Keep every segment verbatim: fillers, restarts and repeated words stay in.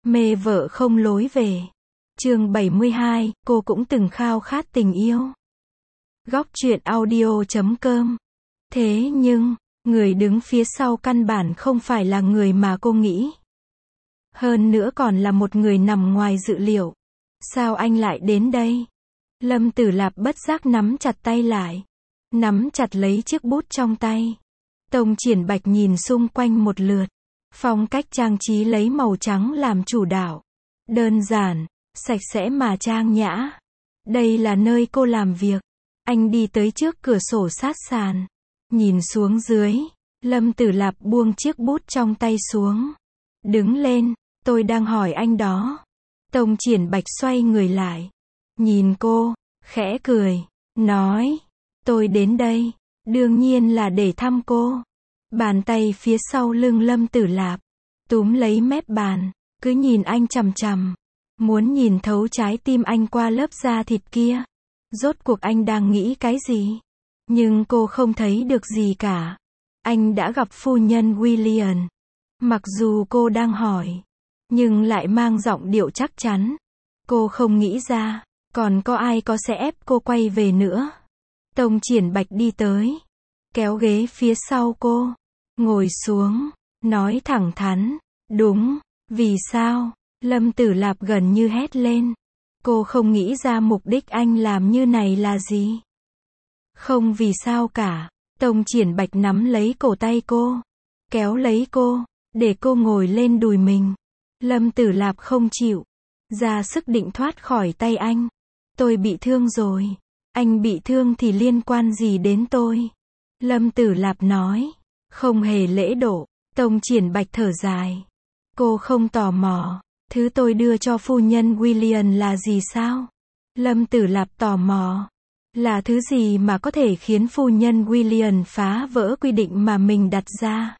Mê vợ không lối về. Chương bảy mươi hai, cô cũng từng khao khát tình yêu. Góc truyện audio chấm com. Thế nhưng, người đứng phía sau căn bản không phải là người mà cô nghĩ. Hơn nữa còn là một người nằm ngoài dự liệu. Sao anh lại đến đây? Lâm Tử Lạp bất giác nắm chặt tay lại. Nắm chặt lấy chiếc bút trong tay. Tông Triển Bạch nhìn xung quanh một lượt. Phong cách trang trí lấy màu trắng làm chủ đạo. Đơn giản, sạch sẽ mà trang nhã. Đây là nơi cô làm việc. Anh đi tới trước cửa sổ sát sàn. Nhìn xuống dưới. Lâm Tử Lạp buông chiếc bút trong tay xuống. Đứng lên, tôi đang hỏi anh đó. Tông Triển Bạch xoay người lại. Nhìn cô, khẽ cười, nói. Tôi đến đây, đương nhiên là để thăm cô. Bàn tay phía sau lưng Lâm Tử Lạp, túm lấy mép bàn, cứ nhìn anh chằm chằm. Muốn nhìn thấu trái tim anh qua lớp da thịt kia. Rốt cuộc anh đang nghĩ cái gì? Nhưng cô không thấy được gì cả. Anh đã gặp phu nhân William. Mặc dù cô đang hỏi, nhưng lại mang giọng điệu chắc chắn. Cô không nghĩ ra, còn có ai có sẽ ép cô quay về nữa. Tông Triển Bạch đi tới, kéo ghế phía sau cô, ngồi xuống, nói thẳng thắn, đúng, vì sao? Lâm Tử Lạp gần như hét lên. Cô không nghĩ ra mục đích anh làm như này là gì. Không vì sao cả. Tông Triển Bạch nắm lấy cổ tay cô, kéo lấy cô, để cô ngồi lên đùi mình. Lâm Tử Lạp không chịu, ra sức định thoát khỏi tay anh. Tôi bị thương rồi. Anh bị thương thì liên quan gì đến tôi? Lâm Tử Lạp nói. Không hề lễ độ. Tông Triển Bạch thở dài. Cô không tò mò. Thứ tôi đưa cho phu nhân William là gì sao? Lâm Tử Lạp tò mò. Là thứ gì mà có thể khiến phu nhân William phá vỡ quy định mà mình đặt ra?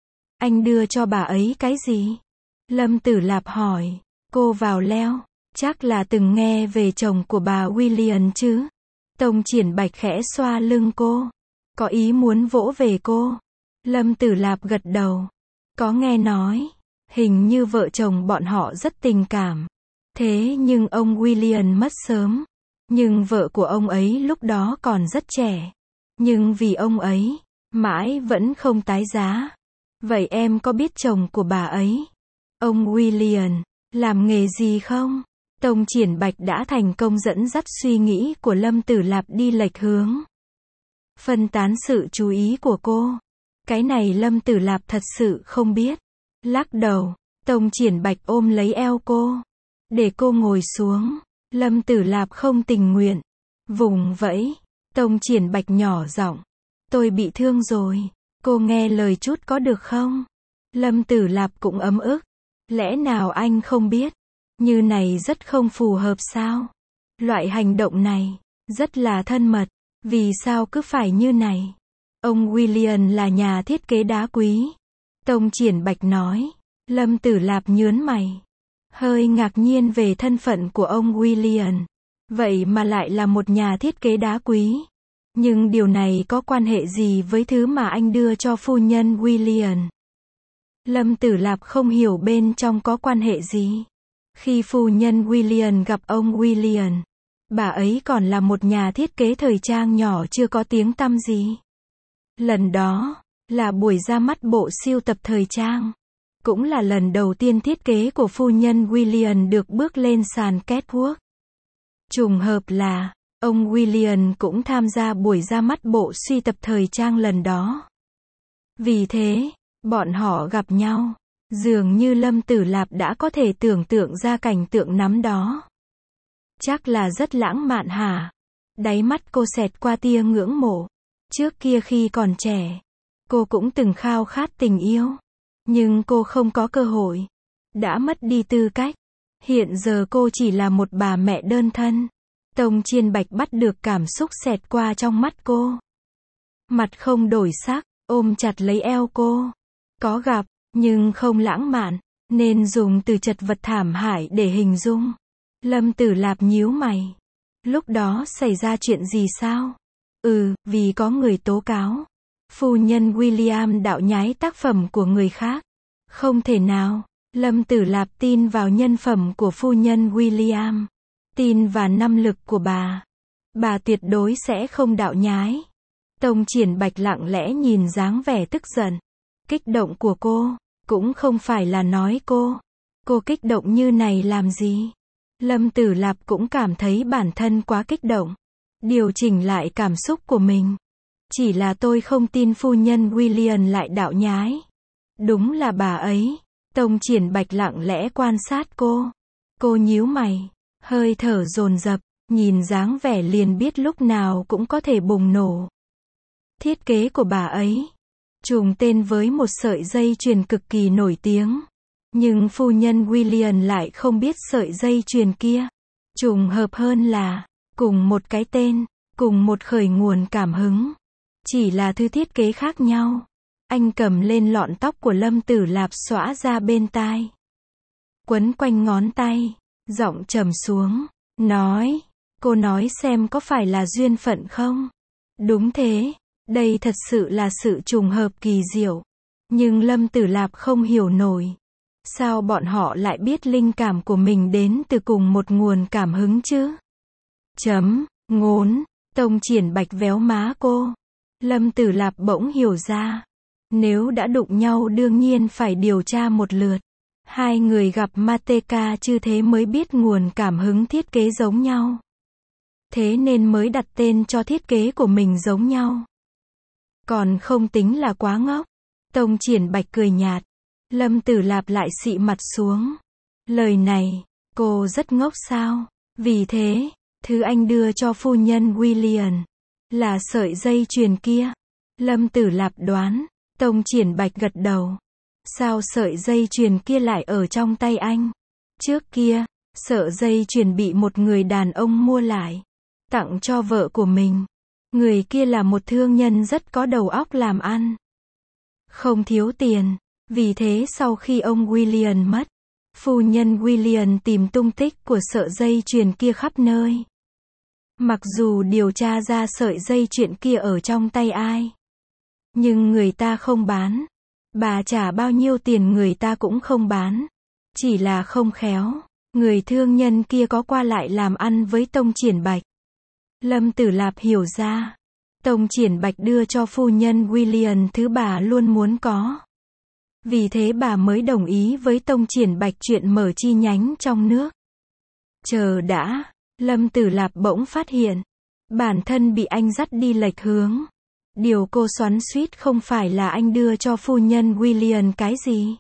Anh đưa cho bà ấy cái gì? Lâm Tử Lạp hỏi. Cô vào leo. Chắc là từng nghe về chồng của bà William chứ? Tông Triển Bạch khẽ xoa lưng cô. Có ý muốn vỗ về cô. Lâm Tử Lạp gật đầu. Có nghe nói. Hình như vợ chồng bọn họ rất tình cảm. Thế nhưng ông William mất sớm. Nhưng vợ của ông ấy lúc đó còn rất trẻ. Nhưng vì ông ấy, mãi vẫn không tái giá. Vậy em có biết chồng của bà ấy? Ông William, làm nghề gì không? Tông Triển Bạch đã thành công dẫn dắt suy nghĩ của Lâm Tử Lạp đi lệch hướng. Phân tán sự chú ý của cô. Cái này Lâm Tử Lạp thật sự không biết. Lắc đầu, Tông Triển Bạch ôm lấy eo cô. Để cô ngồi xuống. Lâm Tử Lạp không tình nguyện. Vùng vẫy. Tông Triển Bạch nhỏ giọng. Tôi bị thương rồi. Cô nghe lời chút có được không? Lâm Tử Lạp cũng ấm ức. Lẽ nào anh không biết? Như này rất không phù hợp sao? Loại hành động này, rất là thân mật. Vì sao cứ phải như này? Ông William là nhà thiết kế đá quý. Tông Triển Bạch nói. Lâm Tử Lạp nhớn mày. Hơi ngạc nhiên về thân phận của ông William. Vậy mà lại là một nhà thiết kế đá quý. Nhưng điều này có quan hệ gì với thứ mà anh đưa cho phu nhân William? Lâm Tử Lạp không hiểu bên trong có quan hệ gì. Khi phu nhân William gặp ông William, bà ấy còn là một nhà thiết kế thời trang nhỏ chưa có tiếng tăm gì. Lần đó, là buổi ra mắt bộ sưu tập thời trang. Cũng là lần đầu tiên thiết kế của phu nhân William được bước lên sàn catwalk. Trùng hợp là, ông William cũng tham gia buổi ra mắt bộ sưu tập thời trang lần đó. Vì thế, bọn họ gặp nhau. Dường như Lâm Tử Lạp đã có thể tưởng tượng ra cảnh tượng nắm đó. Chắc là rất lãng mạn hả? Đáy mắt cô xẹt qua tia ngưỡng mộ. Trước kia khi còn trẻ, cô cũng từng khao khát tình yêu. Nhưng cô không có cơ hội. Đã mất đi tư cách. Hiện giờ cô chỉ là một bà mẹ đơn thân. Tông Triển Bạch bắt được cảm xúc xẹt qua trong mắt cô. Mặt không đổi sắc, ôm chặt lấy eo cô. Có gặp, nhưng không lãng mạn, nên dùng từ chật vật thảm hại để hình dung. Lâm Tử Lạp nhíu mày. Lúc đó xảy ra chuyện gì sao? Ừ, vì có người tố cáo. Phu nhân William đạo nhái tác phẩm của người khác. Không thể nào. Lâm Tử Lạp tin vào nhân phẩm của phu nhân William, tin vào năng lực của bà. Bà tuyệt đối sẽ không đạo nhái. Tông Triển Bạch lặng lẽ nhìn dáng vẻ tức giận, kích động của cô, cũng không phải là nói cô. Cô kích động như này làm gì? Lâm Tử Lạp cũng cảm thấy bản thân quá kích động. Điều chỉnh lại cảm xúc của mình. Chỉ là tôi không tin phu nhân William lại đạo nhái. Đúng là bà ấy. Tông Triển Bạch lặng lẽ quan sát cô. Cô nhíu mày, hơi thở dồn dập, nhìn dáng vẻ liền biết lúc nào cũng có thể bùng nổ. Thiết kế của bà ấy trùng tên với một sợi dây chuyền cực kỳ nổi tiếng. Nhưng phu nhân William lại không biết sợi dây chuyền kia. Trùng hợp hơn là, cùng một cái tên, cùng một khởi nguồn cảm hứng. Chỉ là thứ thiết kế khác nhau. Anh cầm lên lọn tóc của Lâm Tử Lạp xõa ra bên tai. Quấn quanh ngón tay, giọng trầm xuống, nói, cô nói xem có phải là duyên phận không? Đúng thế, đây thật sự là sự trùng hợp kỳ diệu. Nhưng Lâm Tử Lạp không hiểu nổi. Sao bọn họ lại biết linh cảm của mình đến từ cùng một nguồn cảm hứng chứ? Chấm, ngốn, Tông Triển Bạch véo má cô. Lâm Tử Lạp bỗng hiểu ra. Nếu đã đụng nhau đương nhiên phải điều tra một lượt. Hai người gặp Mateka chứ thế mới biết nguồn cảm hứng thiết kế giống nhau. Thế nên mới đặt tên cho thiết kế của mình giống nhau. Còn không tính là quá ngốc. Tông Triển Bạch cười nhạt. Lâm Tử Lạp lại xị mặt xuống. Lời này, cô rất ngốc sao? Vì thế, thứ anh đưa cho phu nhân William là sợi dây chuyền kia. Lâm Tử Lạp đoán. Tông Triển Bạch gật đầu. Sao sợi dây chuyền kia lại ở trong tay anh? Trước kia, sợi dây chuyền bị một người đàn ông mua lại, tặng cho vợ của mình. Người kia là một thương nhân rất có đầu óc làm ăn. Không thiếu tiền. Vì thế sau khi ông William mất, phu nhân William tìm tung tích của sợi dây chuyền kia khắp nơi. Mặc dù điều tra ra sợi dây chuyền kia ở trong tay ai, nhưng người ta không bán. Bà trả bao nhiêu tiền người ta cũng không bán. Chỉ là không khéo, người thương nhân kia có qua lại làm ăn với Tông Triển Bạch. Lâm Tử Lạp hiểu ra. Tông Triển Bạch đưa cho phu nhân William thứ bà luôn muốn có. Vì thế bà mới đồng ý với Tông Triển Bạch chuyện mở chi nhánh trong nước. Chờ đã, Lâm Tử Lạp bỗng phát hiện. Bản thân bị anh dắt đi lệch hướng. Điều cô xoắn xuýt không phải là anh đưa cho phu nhân William cái gì,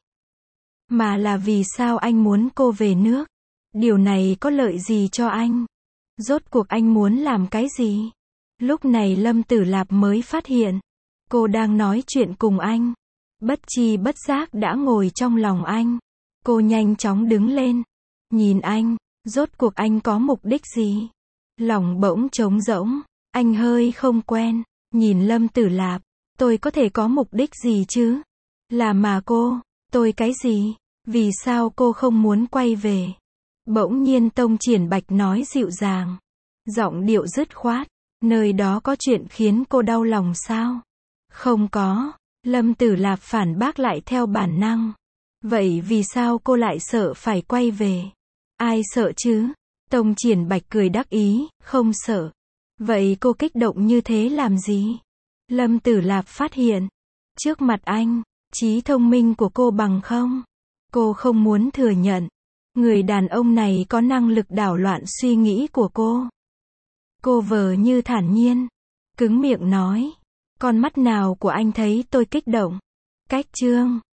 mà là vì sao anh muốn cô về nước. Điều này có lợi gì cho anh? Rốt cuộc anh muốn làm cái gì? Lúc này Lâm Tử Lạp mới phát hiện. Cô đang nói chuyện cùng anh. Bất chi bất giác đã ngồi trong lòng anh. Cô nhanh chóng đứng lên. Nhìn anh. Rốt cuộc anh có mục đích gì? Lòng bỗng trống rỗng. Anh hơi không quen. Nhìn Lâm Tử Lạp. Tôi có thể có mục đích gì chứ? Là mà cô. Tôi cái gì? Vì sao cô không muốn quay về? Bỗng nhiên Tông Triển Bạch nói dịu dàng. Giọng điệu dứt khoát. Nơi đó có chuyện khiến cô đau lòng sao? Không có. Lâm Tử Lạp phản bác lại theo bản năng. Vậy vì sao cô lại sợ phải quay về? Ai sợ chứ? Tông Triển Bạch cười đắc ý, không sợ. Vậy cô kích động như thế làm gì? Lâm Tử Lạp phát hiện. Trước mặt anh, trí thông minh của cô bằng không? Cô không muốn thừa nhận. Người đàn ông này có năng lực đảo loạn suy nghĩ của cô. Cô vờ như thản nhiên. Cứng miệng nói. Con mắt nào của anh thấy tôi kích động? Cách chương.